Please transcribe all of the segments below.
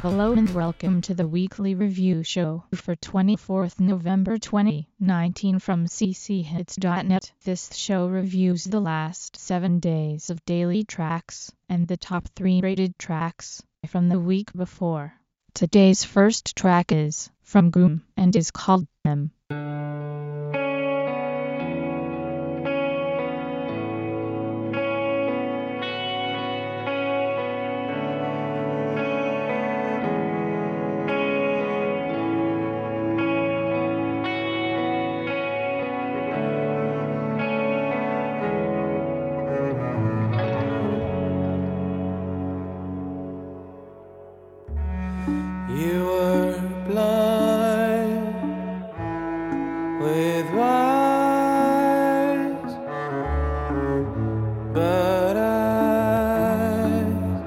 Hello and welcome to the weekly review show for 24th November 2019 from cchits.net. This show reviews the last 7 days of daily tracks and the top 3 rated tracks from the week before. Today's first track is from Goom and is called M. You were blind with eyes, but I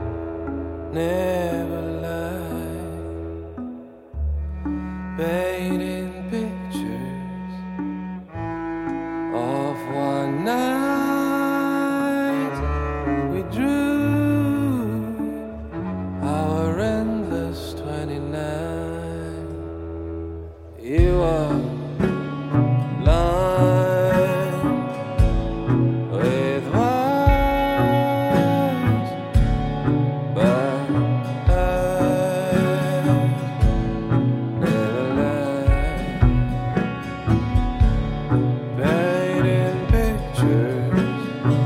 never lied. Painting pictures of one night we drew our endless 29. You are blind with eyes, but I never lied. Painting pictures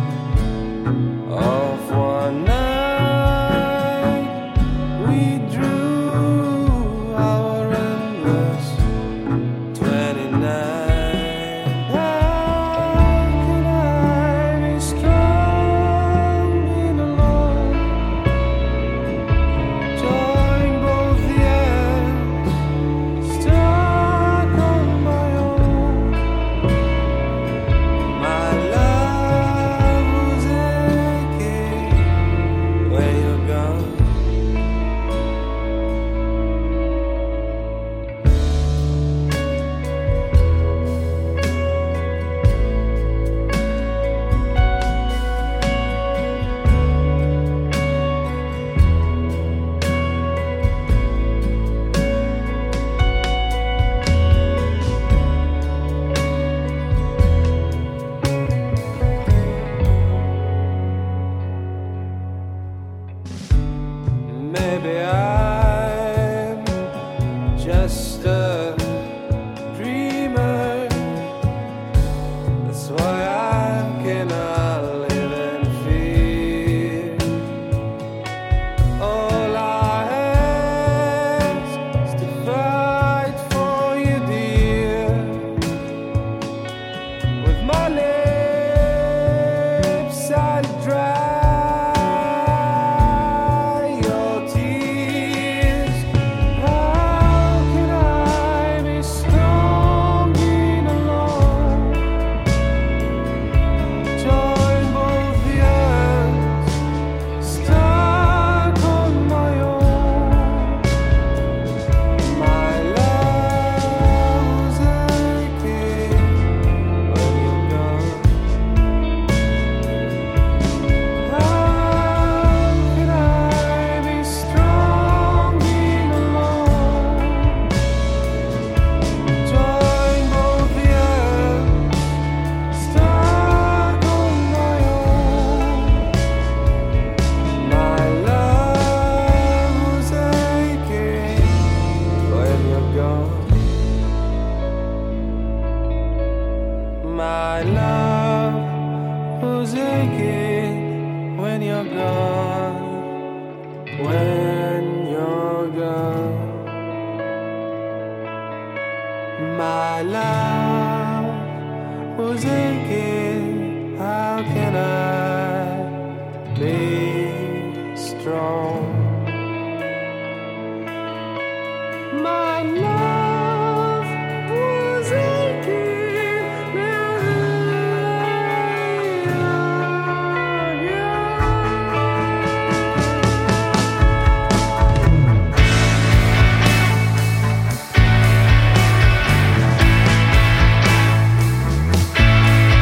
of one night we drew our endless 29. How can I be strong being alone? Join both the ends, stuck on my own. My love was aching when you're gone. Maybe I'm just a dreamer. That's why I cannot live in fear. All I ask is to fight for you, dear, with my lips I'll dry your tears. How can I be strong being alone? Join both the ends, stuck on my own. My love was aching when you're gone. How can I be strong being alone? Join both the ends, stuck on my own. My love was aching when you're gone. My love was aching when you're gone. When you're gone. My love was aching. How can I be strong? My love was aching. Now you're gone.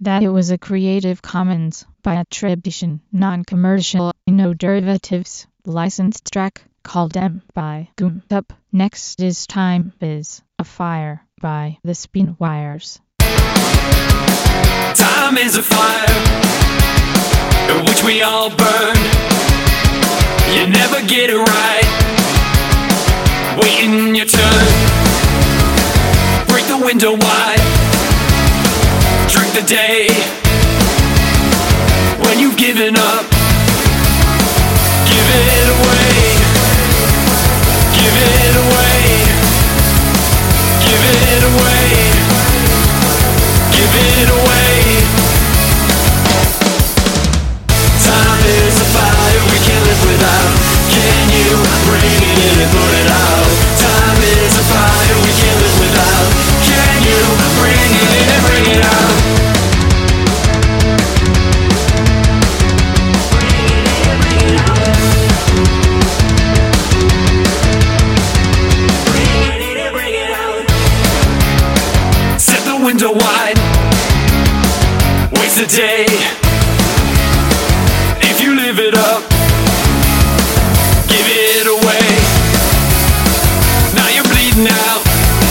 that it was a Creative Commons by attribution, non-commercial, no derivatives, licensed track called M by Goom. Up next is Time is a Fire by the Spinwires. Time is a fire in which we all burn. You never get it right, waiting your turn. Break the window wide, drink the day. When you've given up, give it away. Give it away. Give it away. Give it away. Time is a fire we can't live without. Can you bring it in and put it out? Time is a fire we can't live without. Can you bring it in and bring it out? Window wide, waste a day. If you live it up, give it away. Now you're bleeding out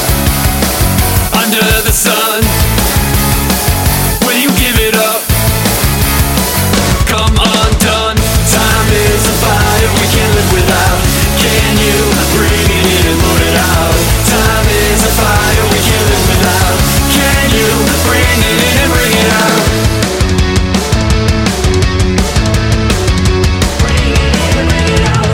under the sun. When you give it up, come undone. Time is a fire we can't live without. Can you bring it in and put it out? Time is a fire we can't live without. Can you bring it in and bring it out? Bring it in and bring it out.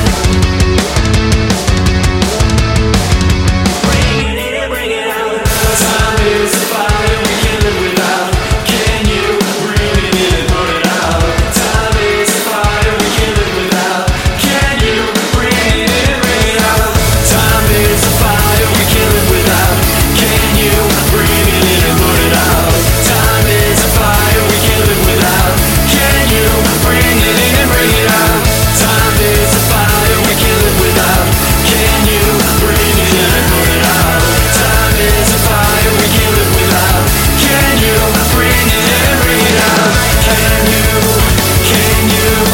Bring it in and bring it out. Time is a fire we can't live without. Can you bring it in and put it out? Time is a fire we can't live without. Can you bring it in and bring it out? Time is a fire we can't live without. Can you bring it in and put it out? Time is a fire we can't live without. Can you bring it in and bring it out? Time is a fire we can't live without. Can you bring it in and put it out? Time is a fire we can't live without. Can you bring it in and bring it out? Can you bring it in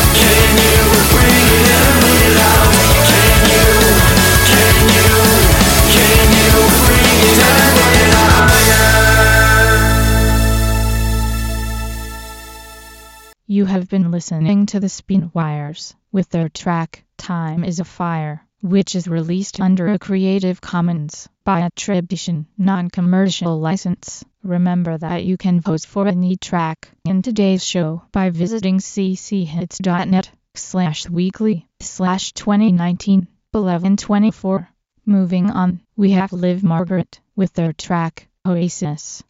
and bring it out? Can you bring it in and bring it out? You have been listening to the Spinwires with their track Time is a Fire, which is released under a Creative Commons by attribution, non-commercial license. Remember that you can vote for any track in today's show by visiting cchits.net/weekly/2019 1124. Moving on, we have Liv Margaret with their track Oasis.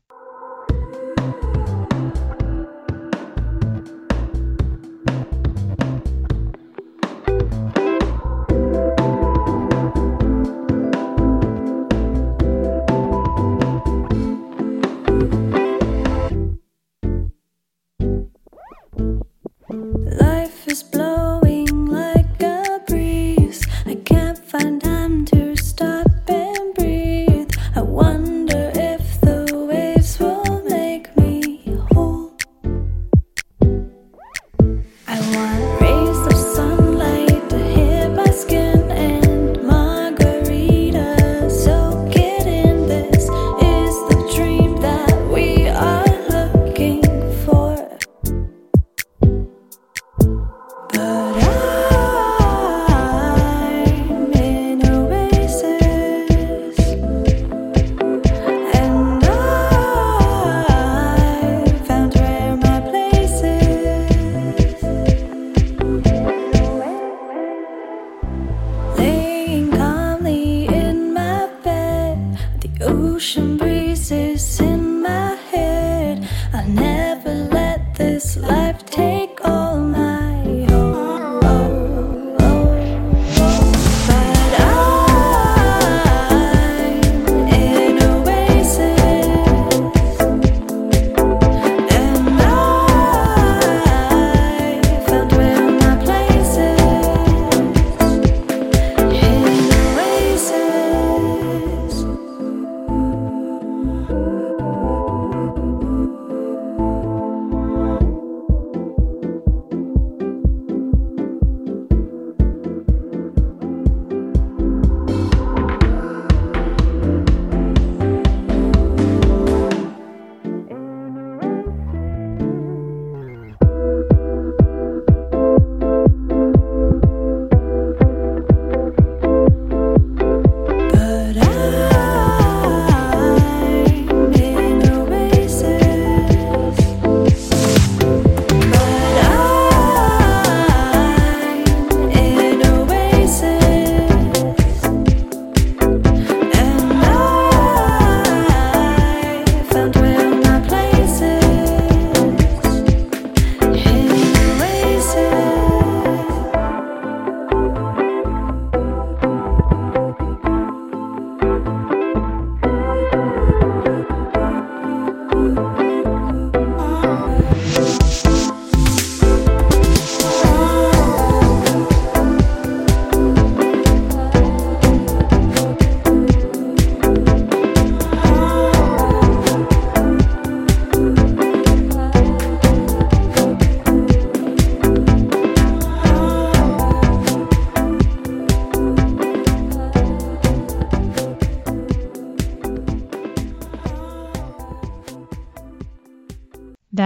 Life is blowing like a breeze. I can't find time to stop and breathe. I wonder if the waves will make me whole. I want rays of sunlight to hit my skin and margaritas. Soak it in. This is the dream that we are looking for. But I'm in oasis, and I found where my place is. Laying calmly in my bed, the ocean breezes in my head. I'll never let this life take all my but I'm in oasis, and I found where my place is. In oasis.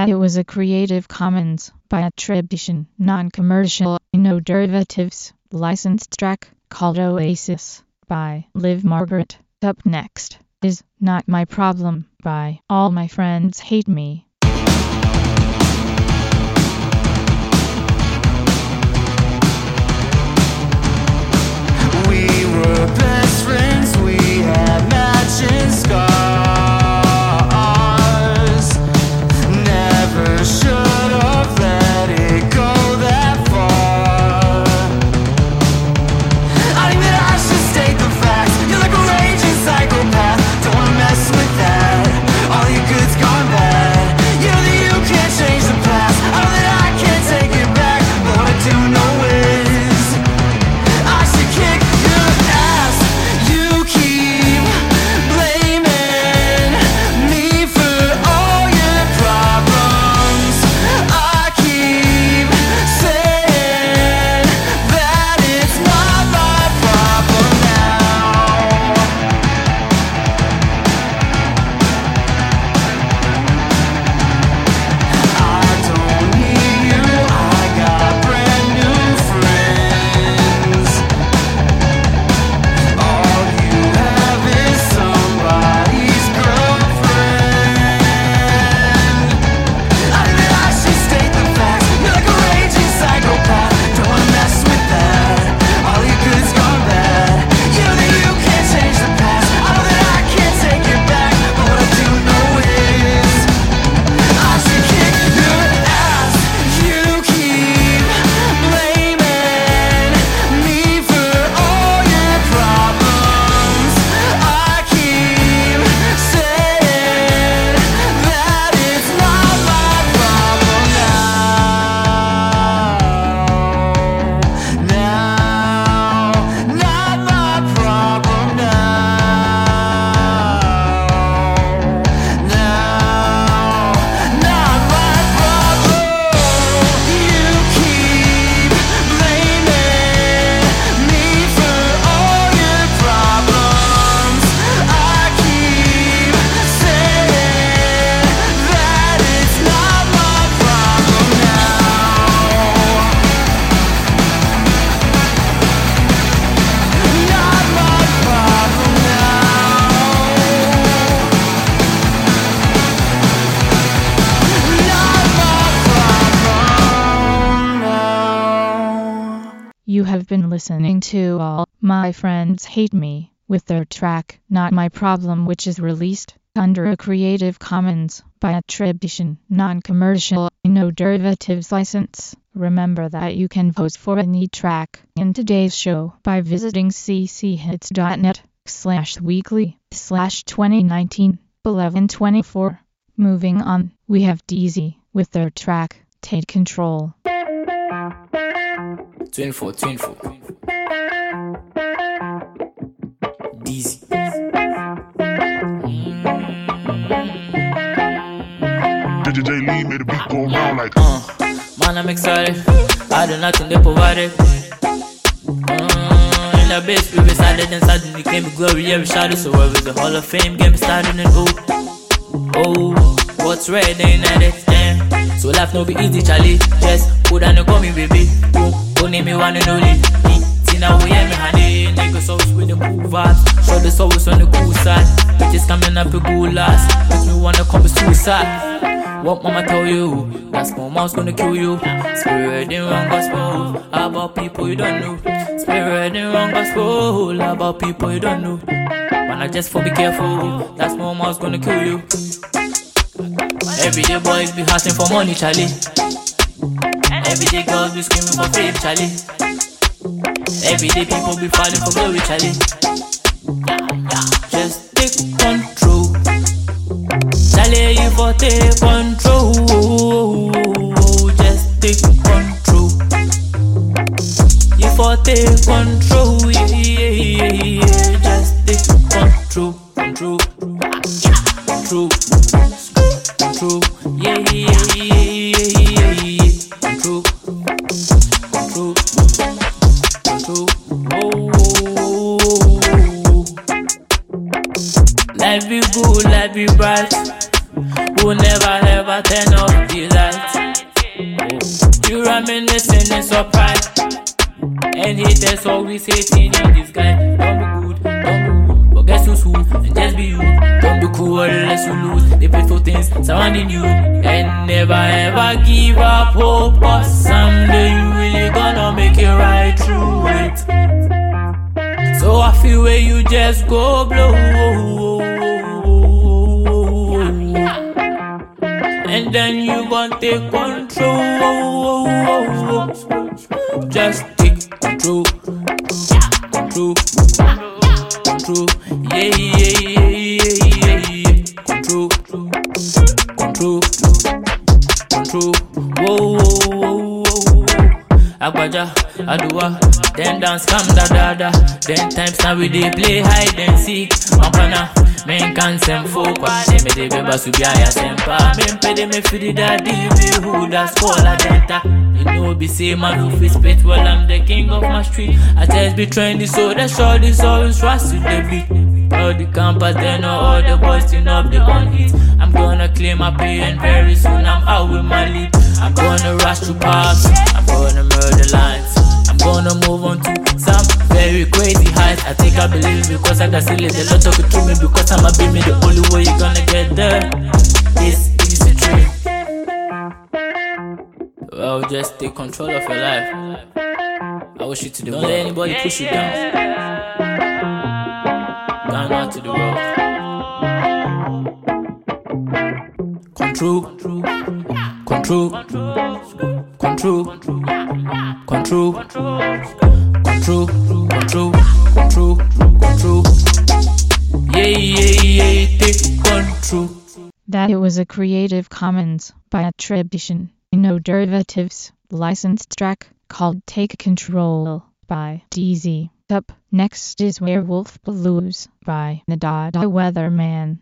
that it was a Creative Commons by attribution, non-commercial, no derivatives, licensed track called Oasis by Liv Margaret. Up next is Not My Problem by All My Friends Hate Me. We were best friends, we had matching scars. Never should have let it go that far. I think that I should state the facts. You're like a raging psychopath. Don't wanna mess with that. All your good's gone bad. You know that you can't change the past. I know that I can't take it back. But what I do know is I should kick your ass. You keep blaming me for all your problems. I keep saying that it's not my problem now. I don't need you, I got brand new friends. All you have is somebody's girlfriend. I think that I should state the facts. You're like a raging psychopath. Don't wanna mess with that. All your good's gone bad. You know that you can't change the past. I know that I can't take it back. But what I do know is I should kick your ass. You keep blaming me for all your problems. I keep saying that it's not my problem now. Not my problem not my problem. You keep blaming me for all your problems. I keep saying that it's not my problem now. Not my problem Not my problem now. You have been listening to All My Friends Hate Me with their track Not My Problem, which is released under a Creative Commons by attribution, non-commercial, no derivatives license. Remember that you can vote for any track in today's show by visiting cchits.net/weekly/2019 1124. Moving on, we have DZ with their track Take Control. 24. Dizzy. DJ Lee made the beat go round like Man, I'm excited. I do nothing they provided. In the base, we decided and suddenly came with glory, every shadow. So where was the Hall of Fame game started and oh, what's red ain't at it, damn. So life no be easy, Charlie. Just put down and call me baby. Don't name me one and only. Tina, we have me honey. Niggas always with the cool vibes. Shoulders always on the cool side. Bitches coming up with good last. Makes me wanna commit suicide. What mama tell you? That small mouse gonna kill you. Spreading wrong gospel about people you don't know. Spreading wrong gospel about people you don't know. But I just for be careful. That small mouse gonna kill you. Everyday boys be hustling for money, Charlie. Everyday girls be screaming for fame, Charlie. Everyday people be falling for glory, Charlie. Just take control. Charlie, you for take control. Just take control. You for take control. Yeah. Just take control. Control. Yeah. Control. Life be good, life be bright. will never ever turn off the lights. Oh, you reminiscing in surprise. And haters always hating in this guy. Don't be good, don't be rude, but guess who's who? And just be you. Don't be cool unless you lose. They pay for things surrounding you. And never ever give up hope, but someday you really gonna make it right through it. So I feel where you just go blow. And then you gon' take control. Just take control. Control. Control. Yeah, yeah, yeah, yeah, yeah. Control. Control. Control. Whoa, whoa, whoa, whoa. Agbaja, Aduwa, then dance, come da da da. Then times now we dey play hide and seek. Mampana. Men can send folk, they me de beba subia sempa. Men pede me fidi daddy, me who that's call a denta. You know be say man who fit spit, well I'm the king of my street. I just be trendy, so the short is always trust to the beat. All the campers, they know all the boys turn up the on hit. I'm gonna claim my pay and very soon I'm out with my lead. I'm gonna rush to parks, I'm gonna murder lines. I'm gonna move on to some very crazy heights. I think I believe because I got silly. The lot talk to me because I'm a be me. The only way you're gonna get there is easy dream. Well, just take control of your life. I wish you to the world. Don't let anybody push you down. Down out to the world. Control. Control. Control. Control. Control, control, control, control. Yeah, yeah, yeah, take control. That it was a Creative Commons by attribution, no derivatives, licensed track called Take Control by DZ. Up next is Werewolf Blues by Nadada Weatherman.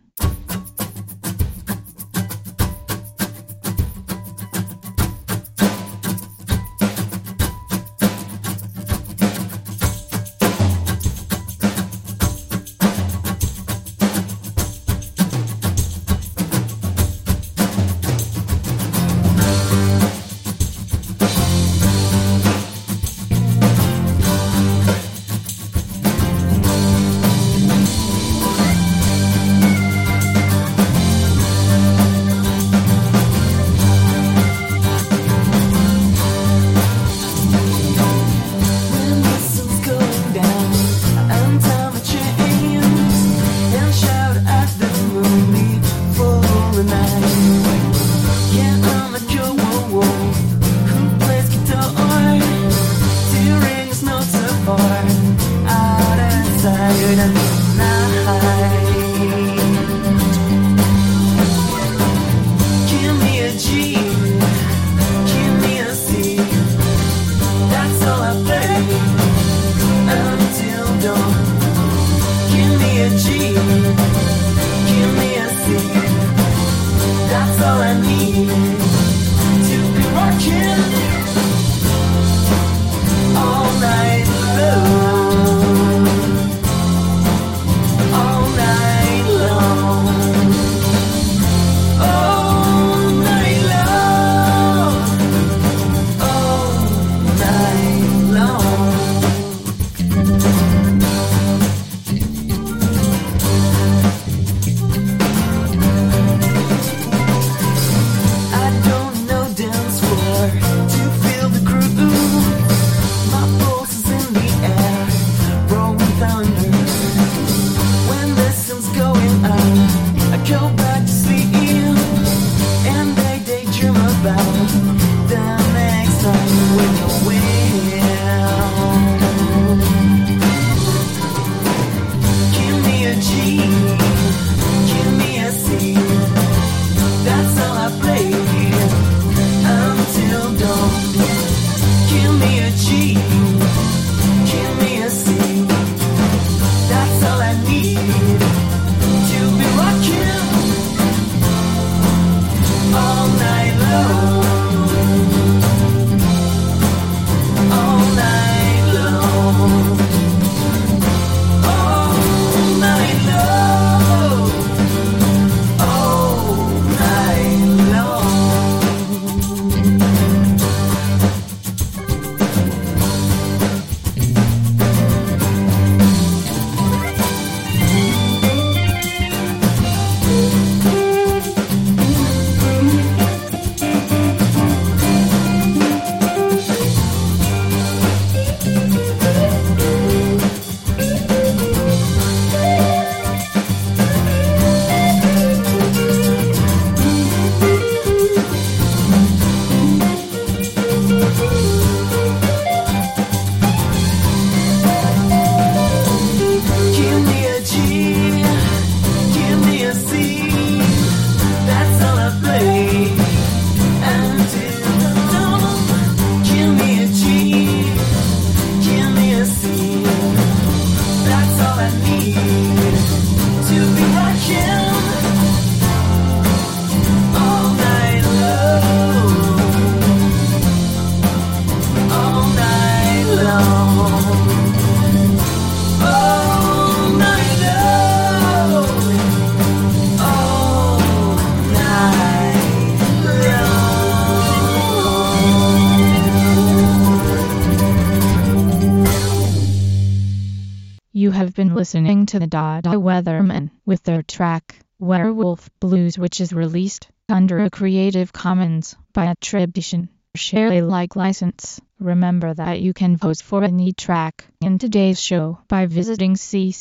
You have been listening to the Dada Weathermen with their track, Werewolf Blues, which is released under a Creative Commons by attribution, share Alike license. Remember that you can vote for any track in today's show by visiting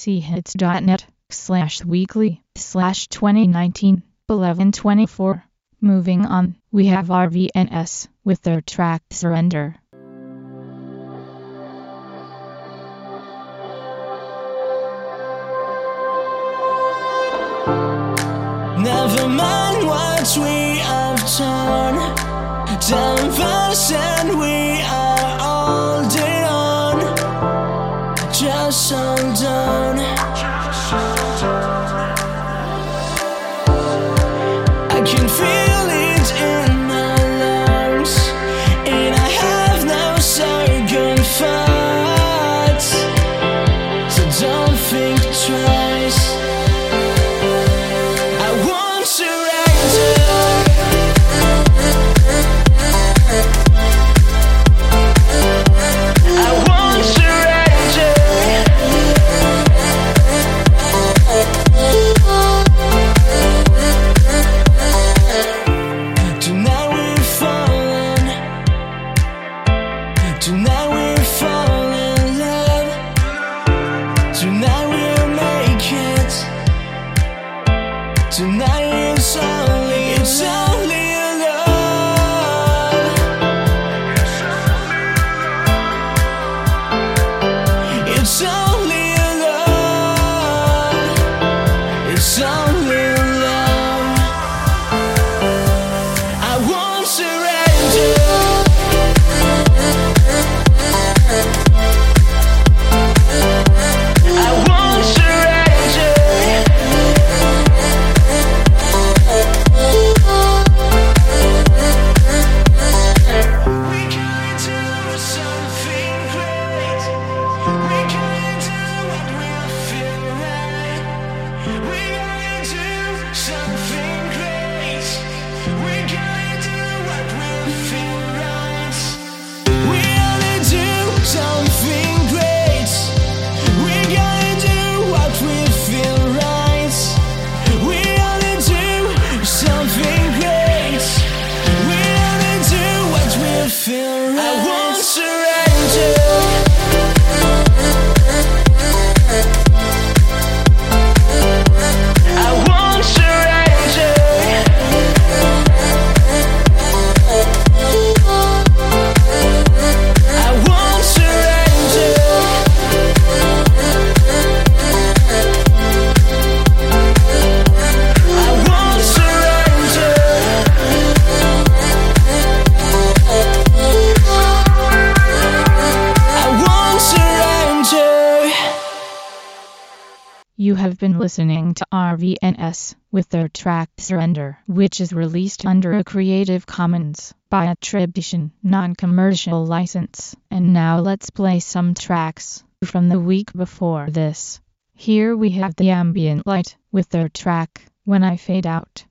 cchits.net/weekly/2019-1124. Moving on, we have RVNS with their track Surrender. Never mind what we have done. 10% we are holding on. Just hold on. I can feel it in my lungs, and I have no second thoughts. So don't think twice. I won't surrender. I won't surrender. Tonight we're falling. Tonight we're falling in love. Tonight we'll make it. Tonight it's only love. It's only love. It's only love. I won't surrender. I won't surrender. We can do something great. We can do what we feel right. We can do something great. We can do what we feel right. We only do something great. We gotta do what we feel right. We only do something great. We only do what we feel right. I won't surrender. I won't surrender. I won't surrender. I won't surrender. I won't surrender. You have been listening to RVNS with their track Surrender, which is released under a Creative Commons by attribution, non-commercial license. And now let's play some tracks from the week before this. Here we have the Ambient Light with their track When I Fade Out.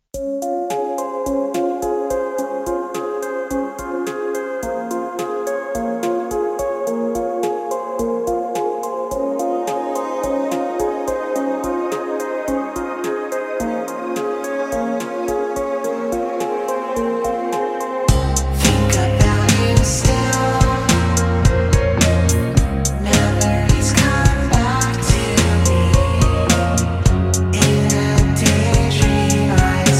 Think about you still. Memories come back to me in a daydream. I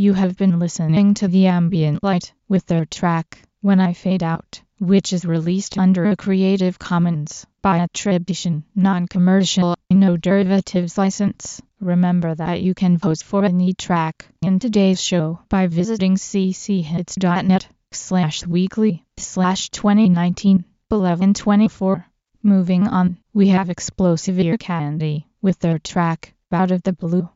You have been listening to The Ambient Light with their track, When I Fade Out, which is released under a Creative Commons by attribution, non-commercial, no derivatives license. Remember that you can vote for any track in today's show by visiting cchits.net/weekly/2019-1124. Moving on, we have Explosive Ear Candy with their track, Out of the Blue.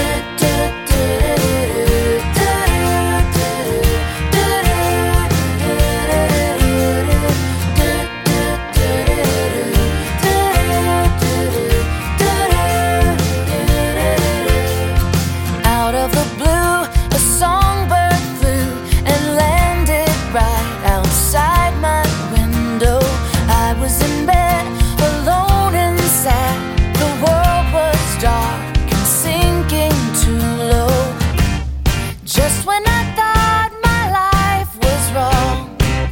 Out of the blue, a songbird flew and landed right outside my window. I was in bed, alone and sad. The world was dark and sinking too low. Just when I thought my life was wrong,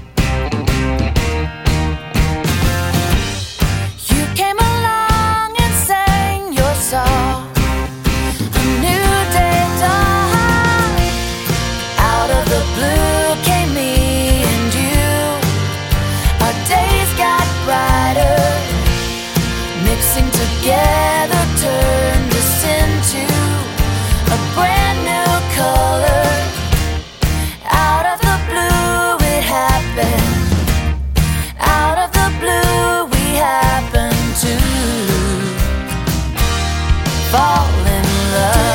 you came along and sang your song. A new day dawned. Out of the blue came me and you. Our days got brighter. Mixing together turned us into a brand new color. Out of the blue it happened. Out of the blue we happened to fall in love.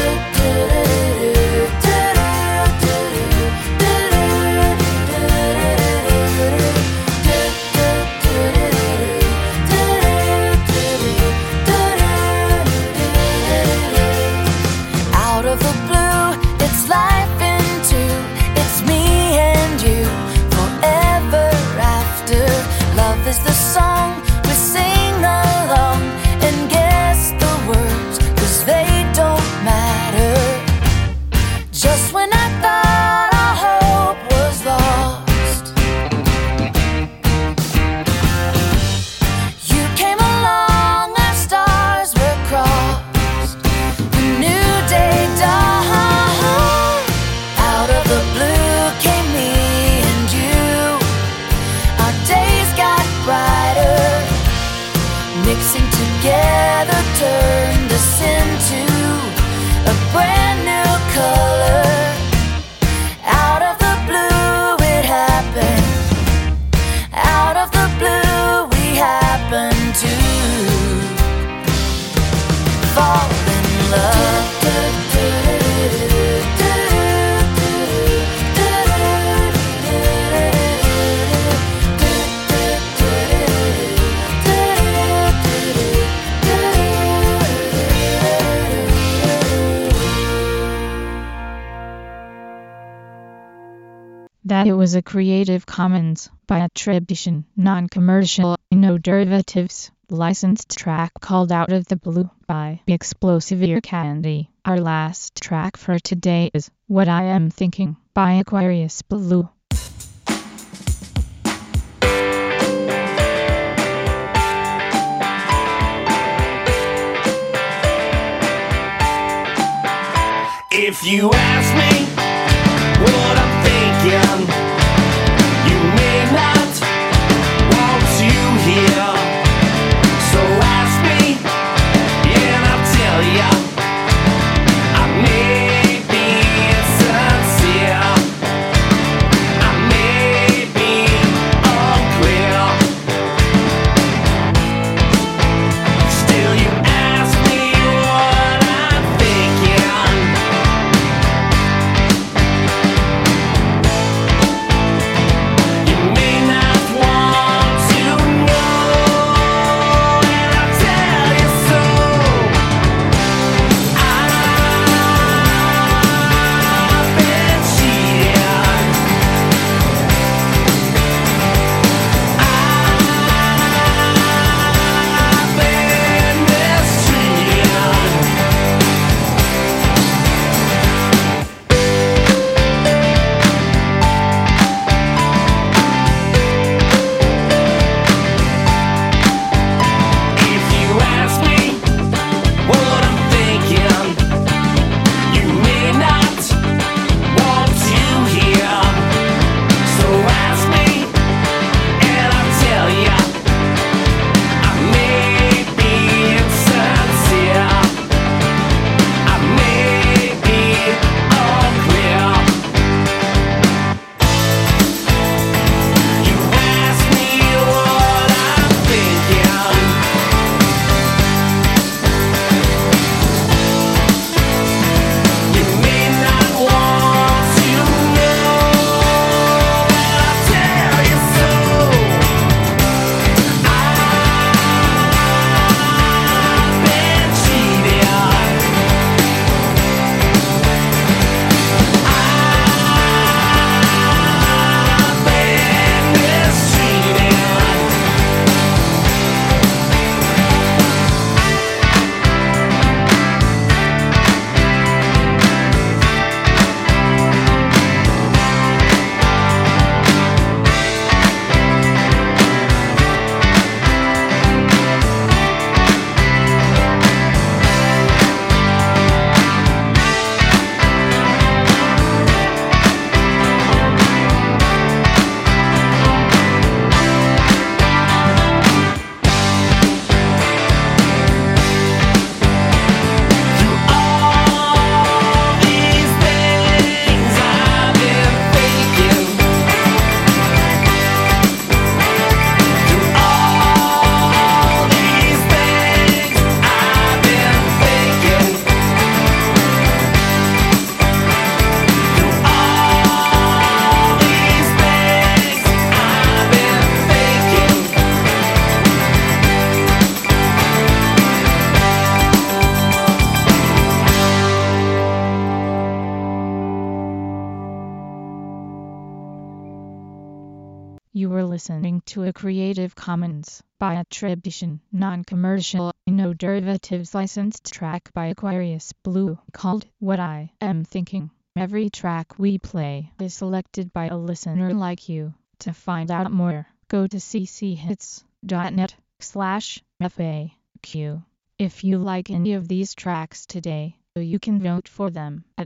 Out of the blue, it's life into, it's me and you, forever after. Love is the song we sing along and guess the words, 'cause they don't matter. Just when I thought our hope was lost, you came along, our stars were crossed. A new day dawned. Out of the blue came me and you. Our days got brighter. Mixing together turned us into a brand new color. Out of the blue it happened. Out of the blue we happened to fall in love. That it was a Creative Commons by attribution, non-commercial, no derivatives, licensed track called Out of the Blue by Explosive Ear Candy. Our last track for today is What I Am Thinking by Aquarius Blue. If you ask me what I'm thinking, you may not want to hear. So ask me, and I'll tell ya. I may be insincere, I may be unclear. Still you ask me what I'm thinking. listening to a Creative Commons by attribution, non-commercial, no derivatives licensed track by Aquarius Blue called What I Am Thinking. Every track we play is selected by a listener like you. To find out more, go to cchits.net/FAQ. If you like any of these tracks today, you can vote for them at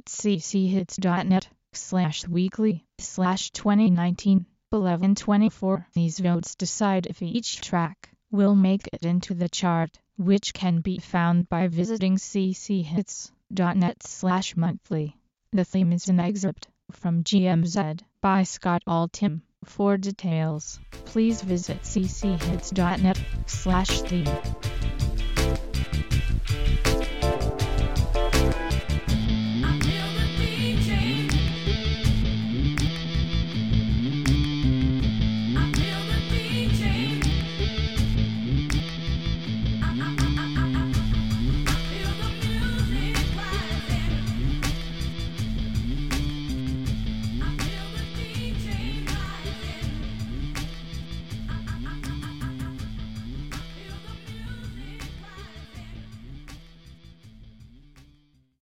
cchits.net/weekly/2019 11/24. These votes decide if each track will make it into the chart, which can be found by visiting cchits.net/monthly. The theme is an excerpt from GMZ by Scott Altham. For details, please visit cchits.net/theme.